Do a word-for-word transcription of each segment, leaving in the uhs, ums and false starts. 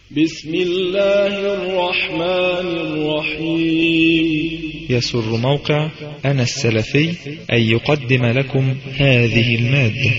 بسم الله الرحمن الرحيم. يسر موقع أنا السلفي أن يقدم لكم هذه المادة.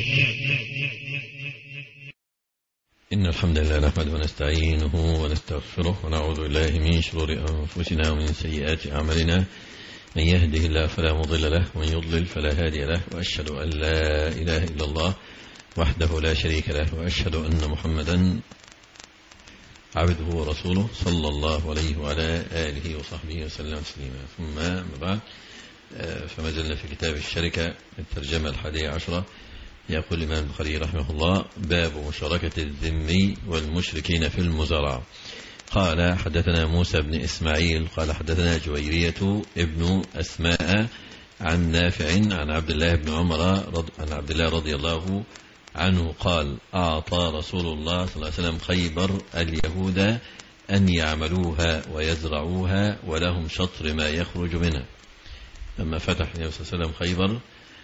إن الحمد لله نحمده ونستعينه ونستغفره ونعوذ بالله من شرور أنفسنا ومن سيئات أعمالنا. من يهده الله فلا مضل له ومن يضلل فلا هادي له، وأشهد أن لا إله إلا الله وحده لا شريك له، وأشهد أن محمدا عبده ورسوله صلى الله عليه وعلى آله وصحبه وسلم تسليما. ثم ما بعد، فما زلنا في كتاب الشركة الترجمة الحادية عشرة. يقول الإمام البخاري رحمه الله: باب مشاركة الذمي والمشركين في المزارعة. قال: حدثنا موسى بن إسماعيل قال حدثنا جويرية ابن أسماء عن نافع عن عبد الله بن عمر عن عبد الله رضي الله عنه قال: أعطى رسول الله صلى الله عليه وسلم خيبر اليهود أن يعملوها ويزرعوها ولهم شطر ما يخرج منها. لما فتح النبي صلى الله عليه وسلم خيبر،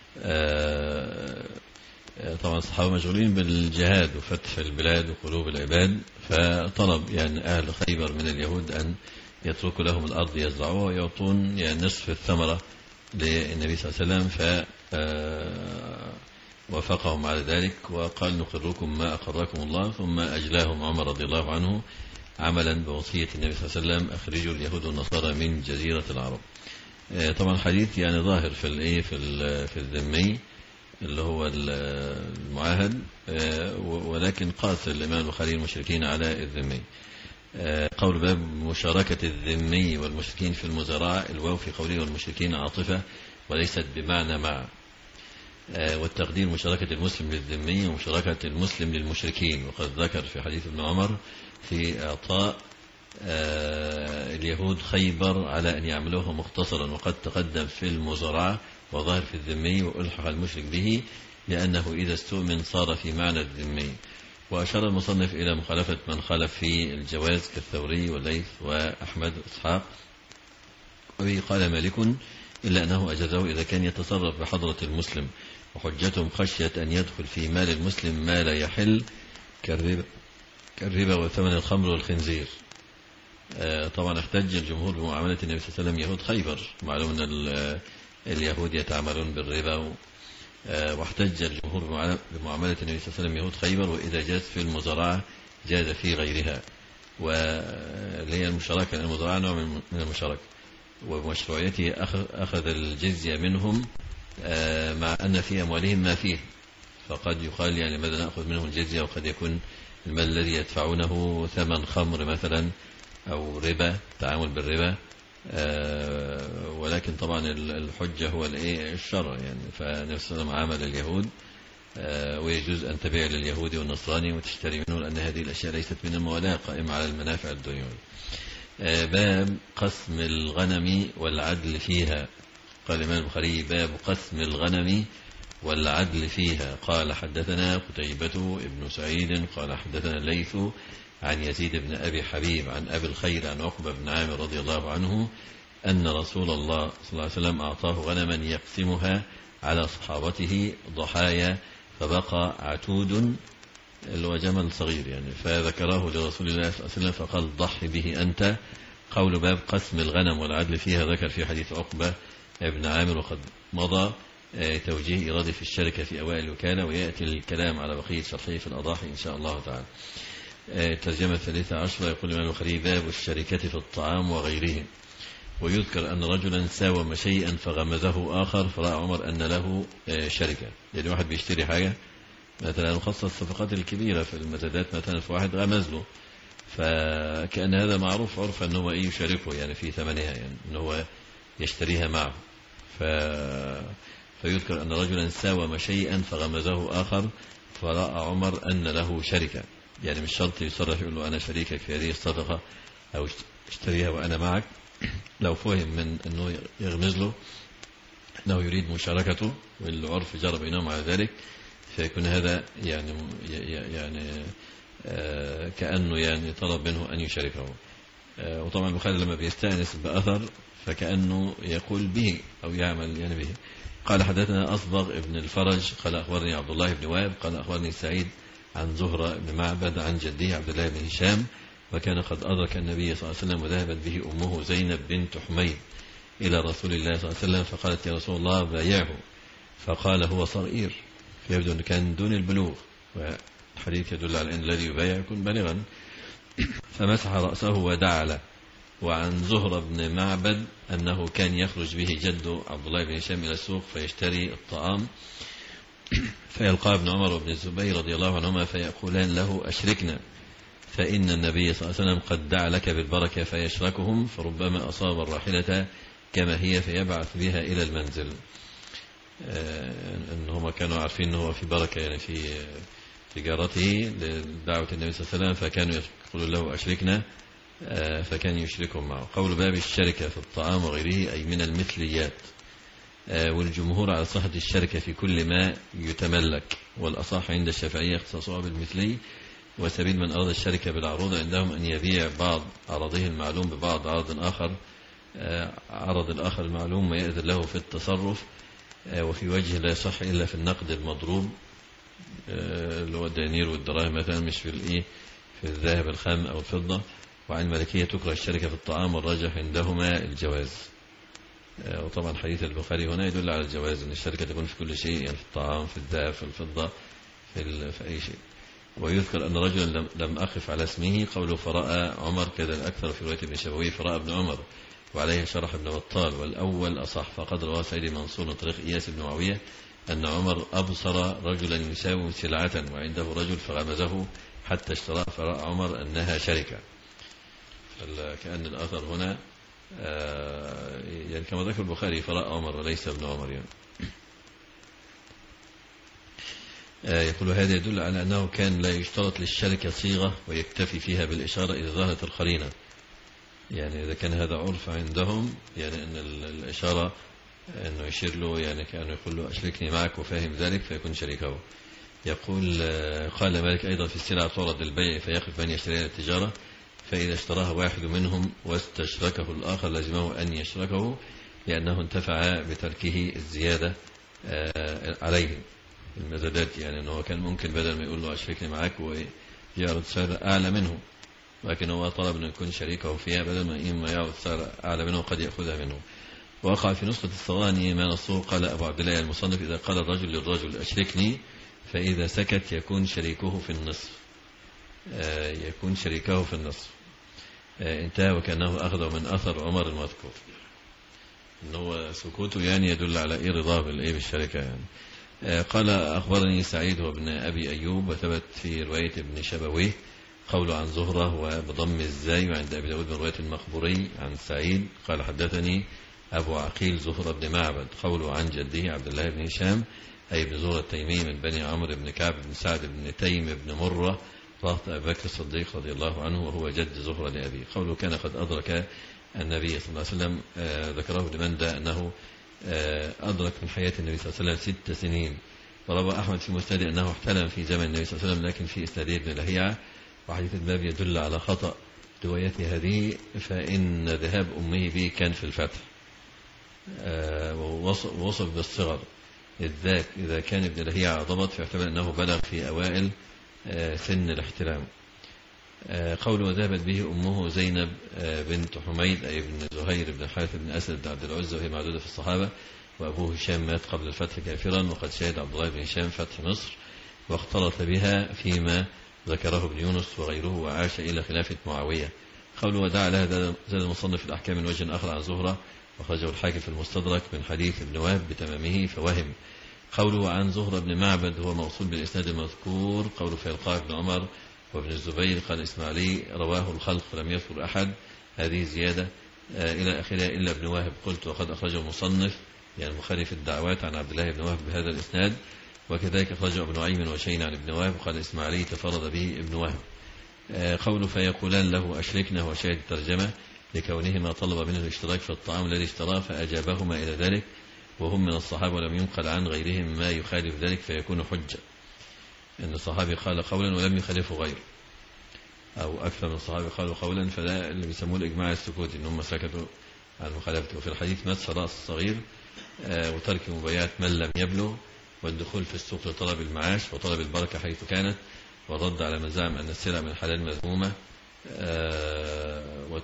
طبعا الصحابة مشغولين بالجهاد وفتح البلاد وقلوب العباد، فطلب يعني أهل خيبر من اليهود أن يتركوا لهم الأرض يزرعوها ويعطون يعني نصف الثمرة للنبي صلى الله عليه وسلم، ف وافقهم على ذلك وقال: نقركم ما أقركم الله. ثم أجلاهم عمر رضي الله عنه عملا بوصية النبي صلى الله عليه وسلم: أخرجوا اليهود والنصارى من جزيرة العرب. طبعا الحديث يعني ظاهر في الايه في في الذمي اللي هو المعاهد، ولكن قاس الإمام البخاري المشركين على الذمي. قول باب مشاركة الذمي والمشركين في المزارعة، الواو في قوله والمشركين عاطفة وليست بمعنى مع، والتقدير مشاركة المسلم للذمي ومشاركة المسلم للمشركين. وقد ذكر في حديث ابن عمر في إعطاء اليهود خيبر على أن يعملوها مختصرا، وقد تقدم في المزارعة وظهر في الذمي وألحق المشرك به لأنه إذا استؤمن صار في معنى الذمي. وأشار المصنف إلى مخالفة من خالف في الجواز كالثوري والليث وأحمد وإسحاق، وبه قال مالك إلا أنه أجازه إذا كان يتصرف بحضرة المسلم، وحجتهم خشية أن يدخل في مال المسلم ما لا يحل كالربا, كالربا وثمن الخمر والخنزير. طبعا احتج الجمهور بمعاملة النبي صلى الله عليه وسلم يهود خيبر، معلوم أن اليهود يتعاملون بالربا، واحتج الجمهور بمعاملة النبي صلى الله عليه وسلم يهود خيبر، وإذا جاز في المزارعة جاز في غيرها، واللي هي المشاركة. المزارعة نوع من المشاركة، وبمشروعيته أخذ الجزية منهم مع أن في أموالهم ما فيه، فقد يقال يعني ماذا نأخذ منهم الجزية، وقد يكون المال الذي يدفعونه ثمن خمر مثلا أو ربا، تعامل بالربا، ولكن طبعا الحجة هو الشرع يعني. فالنبي صلى الله عليه وسلم عامل اليهود، ويجوز أن تبيع لليهود والنصراني وتشتري منه، لأن هذه الأشياء ليست من الموالاة، قائمة على المنافع الدنيوية. باب قسم الغنم والعدل فيها. قال الإمام البخاري: باب قسم الغنم والعدل فيها. قال: حدثنا قتيبة ابن سعيد قال حدثنا الليث عن يزيد بن أبي حبيب عن أبي الخير عن عقبة بن عامر رضي الله عنه أن رسول الله صلى الله عليه وسلم أعطاه غنما يقسمها على صحابته ضحايا، فبقى عتود اللي هو جمل صغير يعني، فذكره لرسول الله صلى الله عليه وسلم فقال: ضحي به أنت. قول باب قسم الغنم والعدل فيها ذكر في حديث عقبة ابن عامر، وقد مضى توجيه إرادة في الشركة في أوائل الوكالة، ويأتي الكلام على بقية شرحه في الأضاحي إن شاء الله تعالى. الترجمة الثالثة عشرة. يقول الإمام البخاري: باب الشركة في الطعام وغيره. ويذكر أن رجلا ساوم شيئا فغمزه آخر، فرأى عمر أن له شركة، يعني واحد بيشتري حاجة مثلا، خاصة الصفقات الكبيرة في المزادات مثلا، في واحد غمز له، فكأن هذا معروف عرفا أنه إيه يشاركه يعني في ثمنها، يعني أنه يشتريها معه. ف... فيذكر أن رجلا ساوم شيئا فغمزه آخر، فرأى عمر أن له شركة، يعني مش شرط يصرح يقول له أنا شريكك في هذه الصفقة أو اشتريها وأنا معك. لو فهم من أنه يغمز له أنه يريد مشاركته والعرف جرى بينهم على ذلك، فيكون هذا يعني يعني كأنه يعني طلب منه أن يشاركه. وطبعا البخاري لما بيستأنس بأثر فكأنه يقول به أو يعمل يعني به. قال: حدثنا أصبغ ابن الفرج قال أخبرني عبد الله بن وهب قال أخبرني سعيد عن زهرة بن معبد عن جده عبد الله بن هشام وكان قد أدرك النبي صلى الله عليه وسلم وذهبت به أمه زينب بنت حميد إلى رسول الله صلى الله عليه وسلم فقالت: يا رسول الله بايعه. فقال: هو صغير، فيبدو أنه كان دون البلوغ، والحديث يدل على أن الذي يبايع يكون بالغا. فمسح رأسه ودعا له. وعن زهرة بن معبد أنه كان يخرج به جده عبد الله بن هشام إلى السوق فيشتري الطعام، فيلقى ابن عمر وابن الزبير رضي الله عنهما فيقولان له: أشركنا، فإن النبي صلى الله عليه وسلم قد دعا لك بالبركة. فيشركهم، فربما أصاب الراحلة كما هي فيبعث بها إلى المنزل. أنهم كانوا عارفين أنه في بركة يعني في تجارته لدعوة النبي صلى الله عليه وسلم، فكانوا يقولون له: أشركنا، فكان يشركهم معه. قول باب الشركة في الطعام وغيره أي من المثليات، والجمهور على صحة الشركة في كل ما يتملك، والأصح عند الشافعية اختصاصها بالمثلي. وسبيل من أراد الشركة بالعروض عندهم أن يبيع بعض عرضه المعلوم ببعض عرض آخر، عرض الآخر المعلوم ما يأذن له في التصرف، وفي وجه لا يصح إلا في النقد المضروب اللي هو الدنانير والدراهم مثلا، مش في الإيه في الذهب الخام أو الفضة. وعن المالكية تكره الشركة في الطعام، والراجح عندهما الجواز. وطبعا حديث البخاري هنا يدل على الجواز، أن الشركة تكون في كل شيء، يعني في الطعام، في الذهب، في الفضة، في, في أي شيء. ويذكر أن رجلا لم أقف على اسمه قوله فرأى عمر، كذا الأكثر في رواية ابن شبوي فرأى ابن عمر، وعليه شرح ابن بطال، والأول أصح. فقد رواه سيد منصور من طريق إياس بن معاوية أن عمر أبصر رجلا يساوم سلعة وعنده رجل فغمزه حتى اشتراه، فرأى عمر أنها شركة. كأن الأثر هنا يعني كما ذكر البخاري فرأى عمر وليس ابن عمر يعني. يقول هذا يدل على أنه كان لا يشترط للشركة صيغة ويكتفي فيها بالإشارة إذا ظهرت القرينة. يعني إذا كان هذا عرف عندهم، يعني أن الإشارة أنه يشير له، يعني كأنه يقول له أشركني معك وفاهم ذلك فيكون شريكه. يقول قال مالك أيضا في السلعة تعرض للبيع فيقف من يشتريها التجارة، فإذا اشتراها واحد منهم واستشركه الآخر لازمه أن يشركه، لأنه انتفع بتركه الزيادة عليه المزادات. يعني أنه كان ممكن بدل ما يقول له أشركني معك ويعرض سعر أعلى منه، لكن هو طلب أن يكون شريكه فيها، بدل ما إما يعرض سعر أعلى منه قد يأخذها منه. وقع في نسخة الصواني ما نصه قال أبو عبد الله المصنف: إذا قال الرجل للرجل أشركني، فإذا سكت يكون شريكه في النصف، يكون شريكه في النصف. انتهى. وكأنه أخذ من أثر عمر المذكور، أنه سكوته يعني يدل على إيه رضاه بالإيه بالشركة يعني. قال أخبرني سعيد وابن أبي أيوب، وثبت في رواية ابن شبويه قوله عن زهرة وبضم الزاي، وعند أبي داود من رواية المخبوري عن سعيد قال حدثني أبو عقيل زهرة بن معبد قوله عن جده عبد الله بن هشام أي بن زهرة التيمي من بني عمرو بن كعب بن سعد بن تيم بن مرة رهط أبي بكر الصديق رضي الله عنه، وهو جد زهرة لأبي. قوله كان قد أدرك النبي صلى الله عليه وسلم، آه ذكره لمندى أنه آه أدرك من حياة النبي صلى الله عليه وسلم ست سنين. وروى أحمد في مسند أنه احتلم في زمن النبي صلى الله عليه وسلم، لكن في إسناده ابن لهيعة. وحديث الباب يدل على خطأ روايته هذه، فإن ذهاب أمه به كان في الفتح، آه ووصف بالصغر، الذاك إذا كان ابن لهيعة ضبط فيعتبر أنه بلغ في أوائل آه سن الاحتلام. آه قول وذهبت به أمه زينب آه بنت حميد أي بن زهير بن حارث بن أسد بن عبد العزة، وهي معدودة في الصحابة. وأبوه هشام مات قبل الفتح كافرا، وقد شهد عبد الله بن هشام فتح مصر واختلط بها فيما ذكره ابن يونس وغيره، وعاش إلى خلافة معاوية. قوله ودعا لها زاد المصنف في الأحكام من وجه آخر عن زهرة، وخرجه الحاكم في المستدرك من حديث ابن وهب بتمامه فوهم. قوله عن زهرة بن معبد هو موصول بالإسناد المذكور. قوله فيلقاه ابن عمر وابن الزبير قال إسماعيلي رواه الخلق لم يذكر أحد، هذه زيادة آه إلى آخرها إلا ابن وهب. قلت وقد أخرجه المصنف يعني البخاري في الدعوات عن عبد الله بن وهب بهذا الإسناد، وكذلك أخرجه ابن نعيم وشين عن ابن وهب وقال إسماعيلي تفرد به ابن وهب. آه قوله فيقولان له أشركنا هو شاهد الترجمة لكونهما طلب منه الاشتراك في الطعام الذي اشتراه فأجابهما إلى ذلك، وهم من الصحابة ولم ينقل عن غيرهم ما يخالف ذلك فيكون حجة. أن الصحابي قال قولا ولم يخالفه غيره، أو أكثر من الصحابة قالوا قولا، فلا اللي بيسموه الإجماع السكوتي إن هم سكتوا عن مخالفته. وفي الحديث مسح رأس الصغير آه وترك مبايعة من لم يبلغ، والدخول في السوق لطلب المعاش وطلب البركة حيث كانت، والرد على من زعم أن السلع من حلال مذمومة،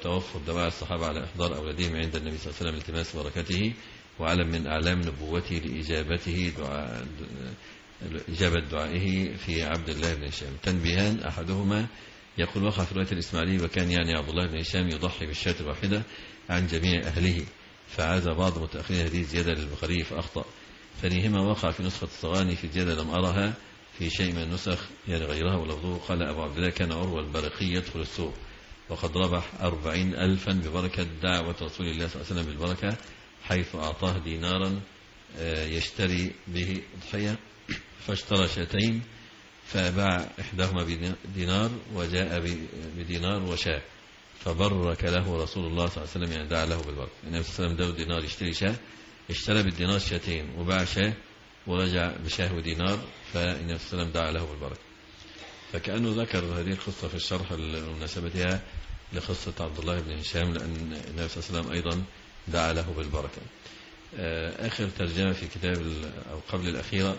وتوفر دواعي الصحابة على إحضار أولادهم عند النبي صلى الله عليه وسلم التماس بركته، وعلم من أعلام نبوته لإجابته دعاء إجابة دعائه في عبد الله بن هشام. تنبيهان: أحدهما يقول وقع في رواية الإسماعيلي وكان يعني عبد الله بن هشام يضحي بالشاة الواحدة عن جميع أهله، فعاد بعض متأخرين هذه الزيادة للبخاري فأخطأ. ثانيهما وقع في نسخة الصغاني في زيادة لم أرها في شيء من النسخ يعني غيرها ولفظه قال أبو عبد الله كان عروة البرقي يدخل السوق وقد ربح أربعين ألفا ببركة دعوة رسول الله صلى الله عليه وسلم بالبركة، حيث أعطاه دينارا يشتري به أضحية، فاشترى شاتين فباع إحداهما بدينار وجاء بدينار وشاة، فبرك له رسول الله صلى الله عليه وسلم يعني دعا له بالبركة. النبي صلى الله عليه وسلم داود دينار يشتري شاة، اشترى بالدينار شاتين وباع شاة ورجع بشاه ودينار، فالنبي صلى الله عليه وسلم دعا له بالبركة. فكأنه ذكر هذه القصة في الشرح لمناسبتها لقصة عبد الله بن هشام، لأن النبي صلى الله عليه وسلم أيضا دعا له بالبركة. آخر ترجمة في كتاب أو قبل الأخيرة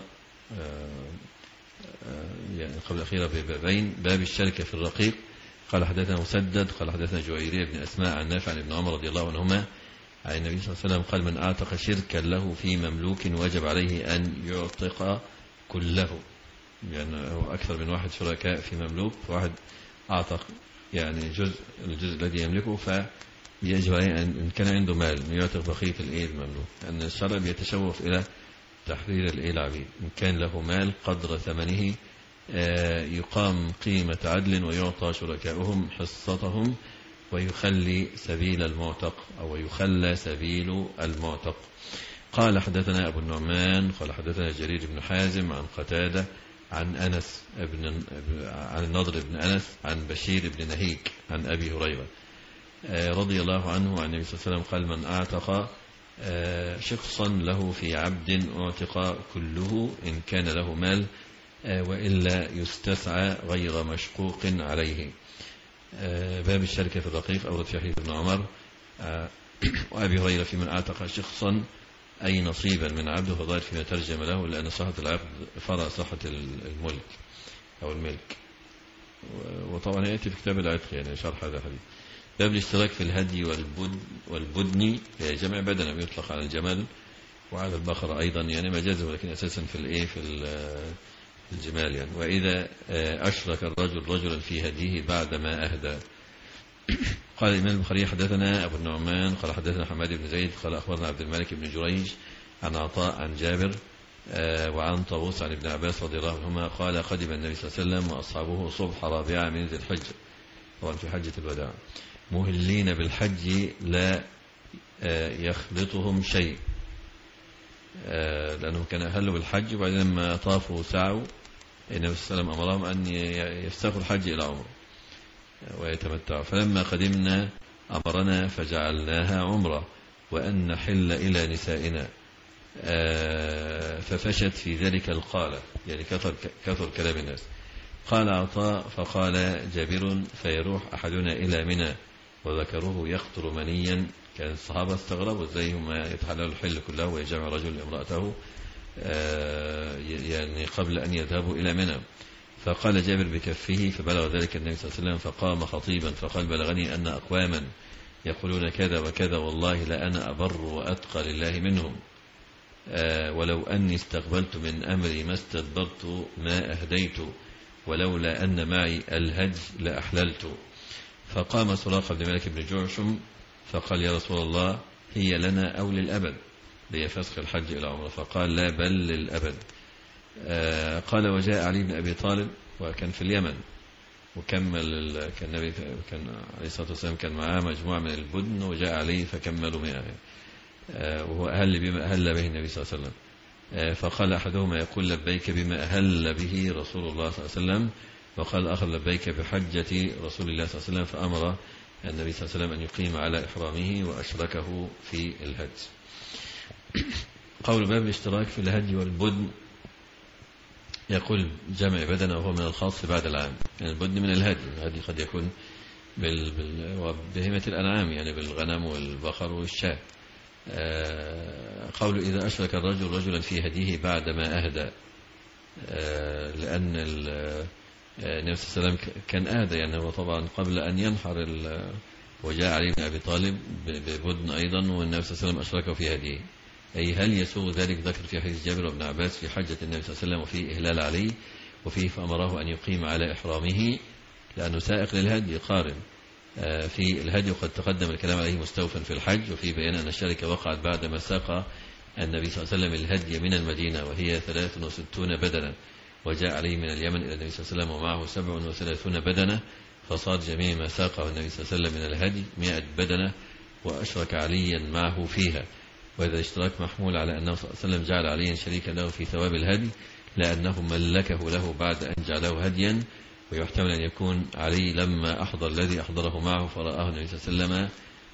يعني قبل الأخيرة ببابين: باب الشركة في الرقيق. قال حدثنا مسدد قال حدثنا جويرية بن أسماء عن نافع عن ابن عمر رضي الله عنهما عن النبي صلى الله عليه وسلم قال: من أعتق شركا له في مملوك وجب عليه أن يعتق كله، يعني هو أكثر من واحد شركاء في مملوك، فواحد أعتق يعني جزء الجزء الذي يملكه، فيجب عليه أن كان عنده مال يعتق بقية الإيه المملوك، لأن الشرع بيتشوف إلى تحرير الإيه العبيد. إن كان له مال قدر ثمنه يقام قيمة عدل ويعطى شركائهم حصتهم ويخلي سبيل المعتق أو يخلى سبيل المعتق. قال حدثنا أبو النعمان قال حدثنا جرير بن حازم عن قتادة عن أنس ابن عن النضر بن أنس عن بشير بن نهيك عن أبي هريرة رضي الله عنه عن النبي صلى الله عليه وسلم قال: من أعتق شخصا له في عبد أعتق كله إن كان له مال وإلا يستسعى غير مشقوق عليه. باب الشركة في الرقيق أورد في حديث ابن عمر وأبي هريرة في من أعتق شخصا أي نصيبا من عبده، فضائل فيما ترجم له، لأن صحة العقد فرع صحة الملك أو الملك، وطبعا يأتي في كتاب العتق يعني شرح هذا الحديث. باب الاشتراك في الهدي والبدن والبدن جمع بدن يطلق على الجمل وعلى البقرة أيضا يعني مجازا، ولكن أساسا في الإيه في الجمال يعني. وإذا أشرك الرجل رجلا في هديه بعد ما أهدى. قال الإمام البخاري حدثنا أبو النعمان قال حدثنا حماد بن زيد قال أخبرنا عبد الملك بن جريج عن عطاء عن جابر وعن طاووس عن ابن عباس رضي الله عنهما قال: قدم النبي صلى الله عليه وسلم وأصحابه صبح رابعة من ذي الحجة، طبعا في حجة الوداع، مهلين بالحج لا يخلطهم شيء، لأنهم كانوا أهلوا بالحج وبعدين لما طافوا سعوا النبي صلى الله عليه وسلم أمرهم أن يفسخوا الحج إلى عمره ويتمتعوا، فلما قدمنا أمرنا فجعلناها عمرة وأن نحل إلى نسائنا، ففشت في ذلك القالة يعني كثر, كثر كلام الناس. قال عطاء فقال جابر: فيروح أحدنا إلى منى وذكروه يخطر منيا. كان الصحابة استغربوا ازاي هم يتحللوا الحل كله ويجمع رجل امرأته يعني قبل أن يذهبوا إلى منى. فقال جابر بكفه فبلغ ذلك النبي صلى الله عليه وسلم فقام خطيبا فقال: بلغني أن أقواما يقولون كذا وكذا، والله لأنا أبر وأتقى لله منهم، ولو أني استقبلت من أمري ما استدبرت ما أهديت، ولولا أن معي الهج لأحللت. فقام سراقة بن مالك بن جعشم فقال: يا رسول الله هي لنا أو للأبد، هي فسخ الحج إلى عمره؟ فقال: لا بل للأبد. آه قال: وجاء علي بن أبي طالب وكان في اليمن وكمل، كان النبي كان عليه الصلاة والسلام كان معاه مجموعة من البدن وجاء عليه فكملوا مئة، آه وهو أهل بما أهل به النبي صلى الله عليه وسلم. آه فقال أحدهما يقول: لبيك بما أهل به رسول الله صلى الله عليه وسلم، وقال آخر: لبيك بحجة رسول الله صلى الله عليه وسلم. فأمر النبي صلى الله عليه وسلم أن يقيم على إحرامه وأشركه في الهج. قول باب الاشتراك في الهج والبدن، يقول جمع بدن وهو من الخاص بعد العام، يعني البدن من الهدي، الهدي قد يكون بهمة الأنعام يعني بالغنم والبقر والشاة. قول إذا أشرك الرجل رجلا في هديه بعد ما أهدى، لأن النبي صلى الله عليه وسلم كان أهدى يعني هو طبعا قبل أن ينحر وجاء علي بن أبي طالب ببدن أيضا والنبي صلى الله عليه وسلم أشركه في هديه، أي هل يسوغ ذلك؟ ذكر في حديث جابر وابن عباس في حجة النبي صلى الله عليه وسلم وفيه إهلال علي وفيه فأمره أن يقيم على إحرامه لأنه سائق للهدي قارن في الهدي، وقد تقدم الكلام عليه مستوفا في الحج، وفي بيان أن الشركة وقعت بعدما ساق النبي صلى الله عليه وسلم الهدي من المدينة وهي ثلاث وستون بدنة، وجاء عليه من اليمن إلى النبي صلى الله عليه وسلم ومعه سبع وثلاثون بدنة، فصار جميع ما ساقه النبي صلى الله عليه وسلم من الهدي مئة بدنة، وأشرك عليا معه فيها. وإذا اشتراك محمول على أنه صلى الله عليه وسلم جعل عليا شريكا له في ثواب الهدي لأنه ملكه له بعد أن جعله هديا، ويحتمل أن يكون علي لما أحضر الذي أحضره معه فرآه النبي صلى الله عليه وسلم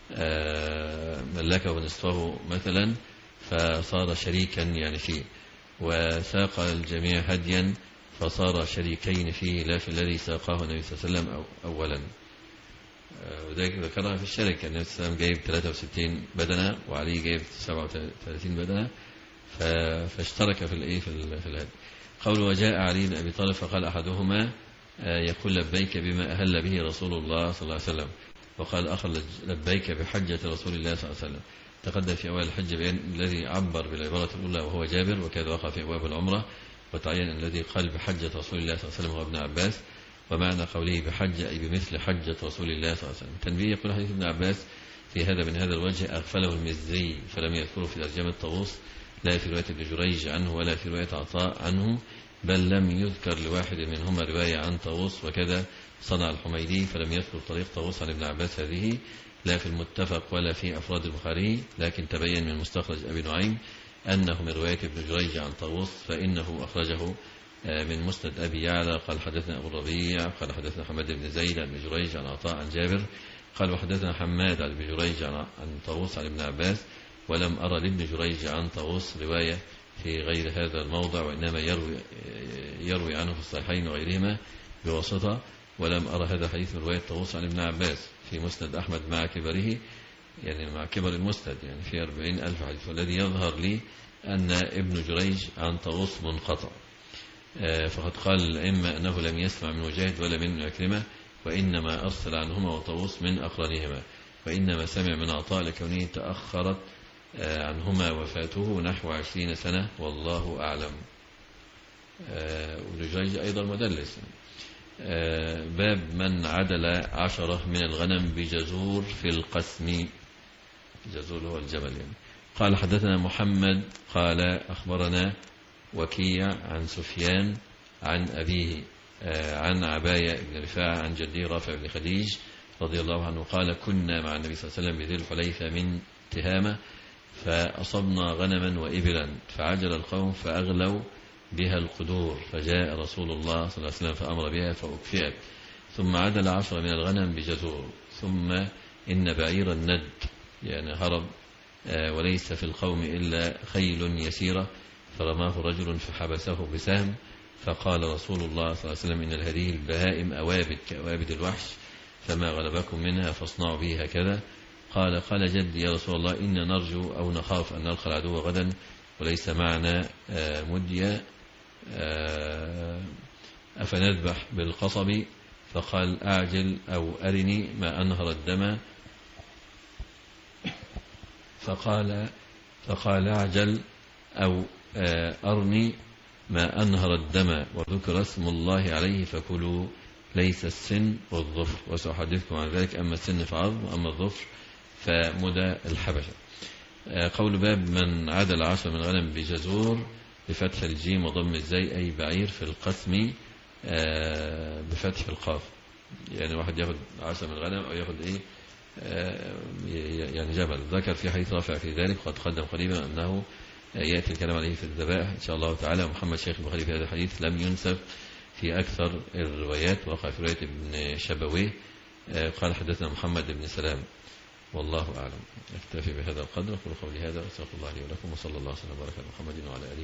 ملكه نصفه مثلا فصار شريكا يعني فيه، وساق الجميع هديا فصار شريكين فيه لا في الذي ساقاه النبي صلى الله عليه وسلم أولا. وذلك ذكرها في الشركة، النبي صلى الله عليه وسلم جايب ثلاثة وستين بدنة وعلي جايب سبعة وثلاثين بدنة فاشترك في الايه في الهدي. قول وجاء علي بن أبي طالب فقال أحدهما يقول لبيك بما أهل به رسول الله صلى الله عليه وسلم، وقال آخر لبيك بحجة رسول الله صلى الله عليه وسلم. تقدم في أوائل الحج بأن الذي عبر بالعبارة الأولى وهو جابر، وكذا وقع في أبواب العمرة، وتعين الذي قال بحجة رسول الله صلى الله عليه وسلم هو ابن عباس، ومعنى قوله بحجة أي بمثل حجة رسول الله صلى الله عليه وسلم. تنبيه يقول حديث ابن عباس في هذا من هذا الوجه أغفله المزي فلم يذكره في ترجمة طاووس، لا في رواية ابن جريج عنه ولا في رواية عطاء عنه، بل لم يذكر لواحد منهما رواية عن طاووس، وكذا صنع الحميدي فلم يذكر طريق طاووس عن ابن عباس هذه لا في المتفق ولا في أفراد البخاري، لكن تبين من مستخرج أبي نعيم أنه من رواية ابن جريج عن طاووس، فإنه أخرجه من مسند أبي يعلى قال حدثنا أبو الربيع قال حدثنا حماد بن زيد عن ابن جريج عن عطاء عن جابر قال وحدثنا حماد عن ابن جريج عن طاووس عن ابن عباس، ولم أرى لابن جريج عن طاووس رواية في غير هذا الموضع، وإنما يروي, يروي عنه في الصحيحين وغيرهما بواسطة، ولم أرى هذا حديث من رواية طاووس عن ابن عباس في مسند أحمد مع كبره، يعني مع كبر المسند يعني في أربعين ألف حديث، والذي يظهر لي أن ابن جريج عن طاووس منقطع، فقد قال الأئمة أنه لم يسمع من مجاهد ولا من عكرمة، وإنما أرسل عنهما وطاووس من أقرانهما، وإنما سمع من عطاء لكونه تأخرت عنهما وفاته نحو عشرين سنة والله أعلم. وابن جريج أيضا مدلس. باب من عدل عشرة من الغنم بجزور في القسم، جزور هو الجمل يعني. قال حدثنا محمد قال أخبرنا وكيع عن سفيان عن أبيه عن عباية بن رفاعة عن جدي رافع بن خديج رضي الله عنه قال كنا مع النبي صلى الله عليه وسلم بذي الحليفة من تهامة فأصبنا غنما وإبلا فعجل القوم فأغلوا بها القدور، فجاء رسول الله صلى الله عليه وسلم فأمر بها فأكفئت، ثم عدل عشر من الغنم بجزور، ثم إن بعير الند يعني هرب وليس في القوم إلا خيل يسيرة فرماه رجل فحبسه بسهم، فقال رسول الله صلى الله عليه وسلم إن هذه البهائم أوابد كأوابد الوحش فما غلبكم منها فاصنعوا به هكذا. قال قال جدي يا رسول الله إن نرجو أو نخاف أن نلقى العدو غدا وليس معنا مدية أفنذبح بالقصب؟ فقال أعجل أو أرني ما أنهر الدم، فقال فقال أعجل أو أرني ما أنهر الدم وذكر اسم الله عليه فكلوا ليس السن والظفر، وسأحدثكم عن ذلك، أما السن فعظم وأما الظفر فمدى الحبشة. قول باب من عدل عشر من غنم بجزور بفتح الجيم وضم الزي أي بعير في القسم بفتح القاف، يعني واحد ياخد عشر من غنم أو ياخد إيه يعني جبل. ذكر في حديث رافع في ذلك قد قدم قريبا أنه يأتي الكلام عليه في الذبائح إن شاء الله تعالى. محمد شيخ البخاري في هذا الحديث لم ينسب في أكثر الروايات، وقع في رواية ابن شبويه قال حدثنا محمد بن سلام والله أعلم. أكتفي بهذا القدر، أقول قولي هذا وأستغفر الله لي ولكم، وصلى الله وسلم وبارك على محمد وعلى آله